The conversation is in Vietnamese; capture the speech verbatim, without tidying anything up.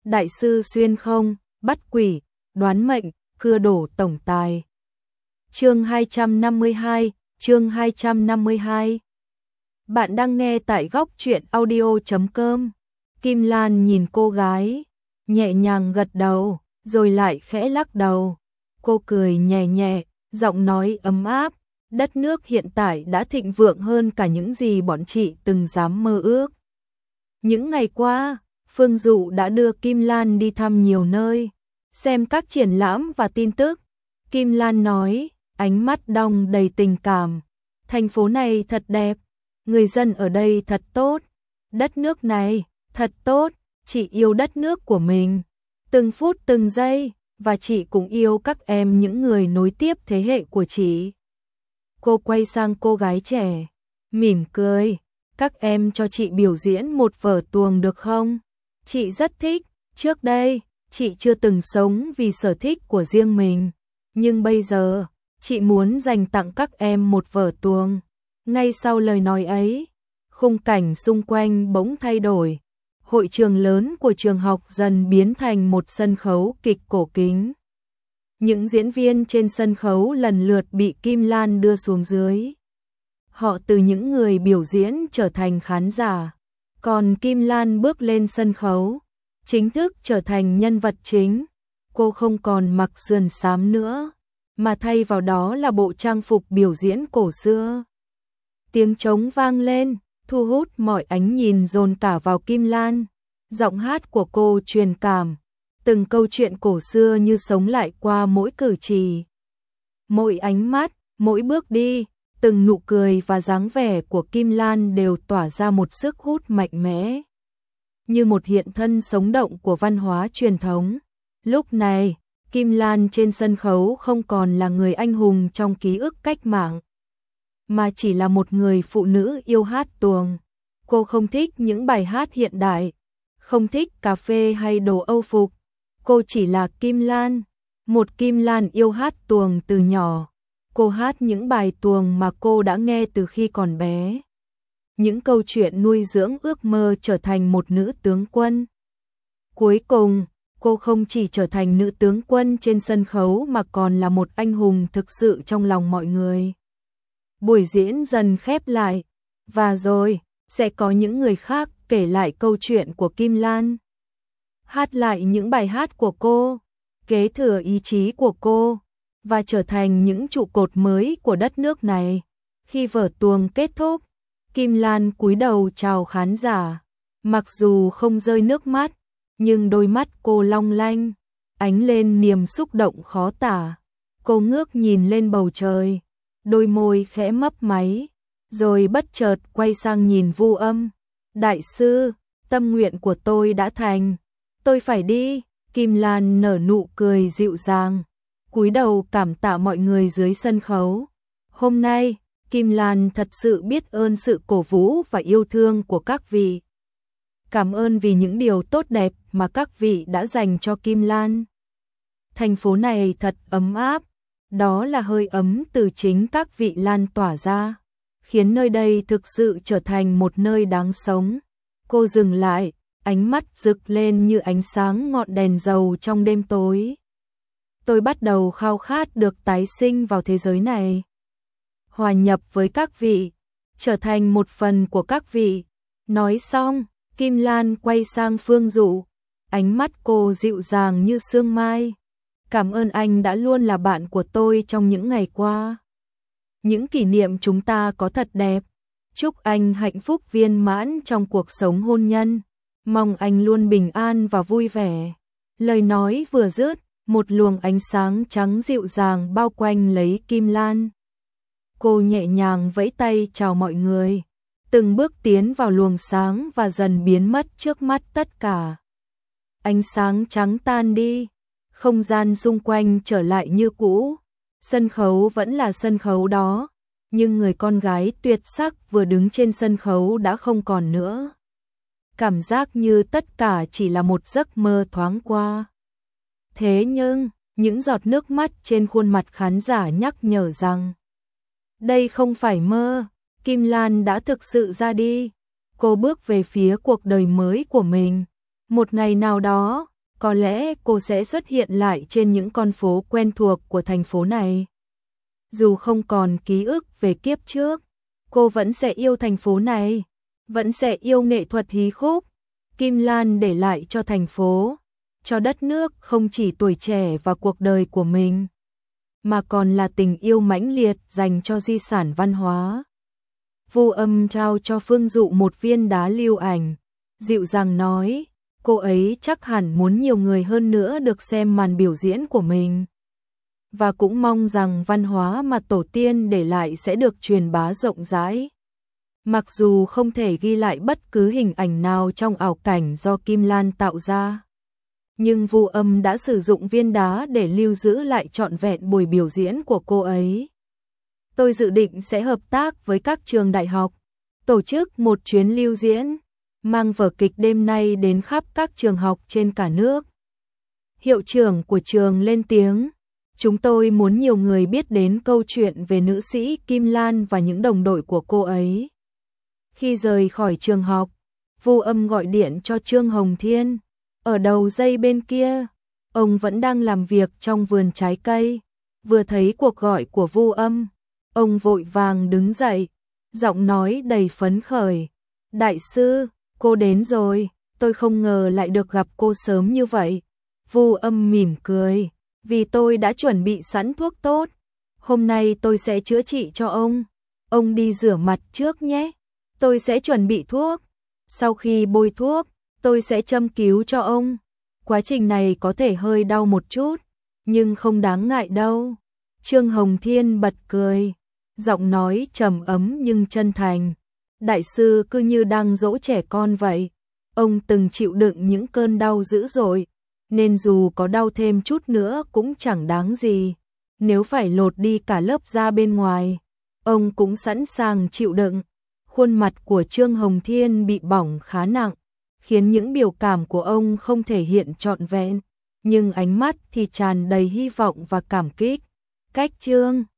đại sư xuyên không, bắt quỷ, đoán mệnh, cưa đổ tổng tài. Chương hai trăm năm mươi hai, chương hai trăm năm mươi hai. Bạn đang nghe tại góc truyện audio chấm com. Kim Lan nhìn cô gái, nhẹ nhàng gật đầu, rồi lại khẽ lắc đầu. Cô cười nhẹ nhẹ, giọng nói ấm áp, đất nước hiện tại đã thịnh vượng hơn cả những gì bọn chị từng dám mơ ước. Những ngày qua, Phương Dụ đã đưa Kim Lan đi thăm nhiều nơi, xem các triển lãm và tin tức. Kim Lan nói, ánh mắt đong đầy tình cảm, thành phố này thật đẹp, người dân ở đây thật tốt, đất nước này thật tốt, chị yêu đất nước của mình, từng phút từng giây, và chị cũng yêu các em, những người nối tiếp thế hệ của chị. Cô quay sang cô gái trẻ, mỉm cười, các em cho chị biểu diễn một vở tuồng được không? Chị rất thích, trước đây, chị chưa từng sống vì sở thích của riêng mình, nhưng bây giờ, chị muốn dành tặng các em một vở tuồng. Ngay sau lời nói ấy, khung cảnh xung quanh bỗng thay đổi. Hội trường lớn của trường học dần biến thành một sân khấu kịch cổ kính. Những diễn viên trên sân khấu lần lượt bị Kim Lan đưa xuống dưới. Họ từ những người biểu diễn trở thành khán giả. Còn Kim Lan bước lên sân khấu, chính thức trở thành nhân vật chính. Cô không còn mặc sườn xám nữa, mà thay vào đó là bộ trang phục biểu diễn cổ xưa. Tiếng trống vang lên, thu hút mọi ánh nhìn dồn cả vào Kim Lan. Giọng hát của cô truyền cảm, từng câu chuyện cổ xưa như sống lại qua mỗi cử chỉ. Mỗi ánh mắt, mỗi bước đi, từng nụ cười và dáng vẻ của Kim Lan đều tỏa ra một sức hút mạnh mẽ, như một hiện thân sống động của văn hóa truyền thống. Lúc này, Kim Lan trên sân khấu không còn là người anh hùng trong ký ức cách mạng, mà chỉ là một người phụ nữ yêu hát tuồng. Cô không thích những bài hát hiện đại, không thích cà phê hay đồ Âu phục. Cô chỉ là Kim Lan, một Kim Lan yêu hát tuồng từ nhỏ. Cô hát những bài tuồng mà cô đã nghe từ khi còn bé. Những câu chuyện nuôi dưỡng ước mơ trở thành một nữ tướng quân. Cuối cùng, cô không chỉ trở thành nữ tướng quân trên sân khấu mà còn là một anh hùng thực sự trong lòng mọi người. Buổi diễn dần khép lại, và rồi, sẽ có những người khác kể lại câu chuyện của Kim Lan. Hát lại những bài hát của cô, kế thừa ý chí của cô, và trở thành những trụ cột mới của đất nước này. Khi vở tuồng kết thúc, Kim Lan cúi đầu chào khán giả. Mặc dù không rơi nước mắt, nhưng đôi mắt cô long lanh, ánh lên niềm xúc động khó tả. Cô ngước nhìn lên bầu trời, đôi môi khẽ mấp máy, rồi bất chợt quay sang nhìn Vu Âm. Đại sư, tâm nguyện của tôi đã thành, tôi phải đi. Kim Lan nở nụ cười dịu dàng, cúi đầu cảm tạ mọi người dưới sân khấu. Hôm nay, Kim Lan thật sự biết ơn sự cổ vũ và yêu thương của các vị. Cảm ơn vì những điều tốt đẹp mà các vị đã dành cho Kim Lan. Thành phố này thật ấm áp, đó là hơi ấm từ chính các vị lan tỏa ra, khiến nơi đây thực sự trở thành một nơi đáng sống. Cô dừng lại, ánh mắt rực lên như ánh sáng ngọn đèn dầu trong đêm tối. Tôi bắt đầu khao khát được tái sinh vào thế giới này, hòa nhập với các vị, trở thành một phần của các vị. Nói xong, Kim Lan quay sang Phương Dụ, ánh mắt cô dịu dàng như sương mai. Cảm ơn anh đã luôn là bạn của tôi trong những ngày qua. Những kỷ niệm chúng ta có thật đẹp. Chúc anh hạnh phúc viên mãn trong cuộc sống hôn nhân. Mong anh luôn bình an và vui vẻ. Lời nói vừa dứt, một luồng ánh sáng trắng dịu dàng bao quanh lấy Kim Lan. Cô nhẹ nhàng vẫy tay chào mọi người, từng bước tiến vào luồng sáng và dần biến mất trước mắt tất cả. Ánh sáng trắng tan đi, không gian xung quanh trở lại như cũ. Sân khấu vẫn là sân khấu đó, nhưng người con gái tuyệt sắc vừa đứng trên sân khấu đã không còn nữa. Cảm giác như tất cả chỉ là một giấc mơ thoáng qua. Thế nhưng, những giọt nước mắt trên khuôn mặt khán giả nhắc nhở rằng đây không phải mơ, Kim Lan đã thực sự ra đi. Cô bước về phía cuộc đời mới của mình. Một ngày nào đó, có lẽ cô sẽ xuất hiện lại trên những con phố quen thuộc của thành phố này. Dù không còn ký ức về kiếp trước, cô vẫn sẽ yêu thành phố này, vẫn sẽ yêu nghệ thuật hí khúc. Kim Lan để lại cho thành phố, cho đất nước không chỉ tuổi trẻ và cuộc đời của mình, mà còn là tình yêu mãnh liệt dành cho di sản văn hóa. Vu Âm trao cho Phương Dụ một viên đá lưu ảnh, dịu dàng nói, cô ấy chắc hẳn muốn nhiều người hơn nữa được xem màn biểu diễn của mình. Và cũng mong rằng văn hóa mà tổ tiên để lại sẽ được truyền bá rộng rãi. Mặc dù không thể ghi lại bất cứ hình ảnh nào trong ảo cảnh do Kim Lan tạo ra, nhưng Vu Âm đã sử dụng viên đá để lưu giữ lại trọn vẹn buổi biểu diễn của cô ấy. Tôi dự định sẽ hợp tác với các trường đại học, tổ chức một chuyến lưu diễn, mang vở kịch đêm nay đến khắp các trường học trên cả nước. Hiệu trưởng của trường lên tiếng, chúng tôi muốn nhiều người biết đến câu chuyện về nữ sĩ Kim Lan và những đồng đội của cô ấy. Khi rời khỏi trường học, Vu Âm gọi điện cho Trương Hồng Thiên. Ở đầu dây bên kia, ông vẫn đang làm việc trong vườn trái cây. Vừa thấy cuộc gọi của Vu Âm, ông vội vàng đứng dậy, giọng nói đầy phấn khởi. Đại sư, cô đến rồi, tôi không ngờ lại được gặp cô sớm như vậy. Vu Âm mỉm cười, vì tôi đã chuẩn bị sẵn thuốc tốt. Hôm nay tôi sẽ chữa trị cho ông. Ông đi rửa mặt trước nhé. Tôi sẽ chuẩn bị thuốc. Sau khi bôi thuốc, tôi sẽ châm cứu cho ông. Quá trình này có thể hơi đau một chút, nhưng không đáng ngại đâu. Trương Hồng Thiên bật cười, giọng nói trầm ấm nhưng chân thành. Đại sư cứ như đang dỗ trẻ con vậy. Ông từng chịu đựng những cơn đau dữ dội, nên dù có đau thêm chút nữa cũng chẳng đáng gì. Nếu phải lột đi cả lớp da bên ngoài, ông cũng sẵn sàng chịu đựng. Khuôn mặt của Trương Hồng Thiên bị bỏng khá nặng, khiến những biểu cảm của ông không thể hiện trọn vẹn, nhưng ánh mắt thì tràn đầy hy vọng và cảm kích. Cách Trương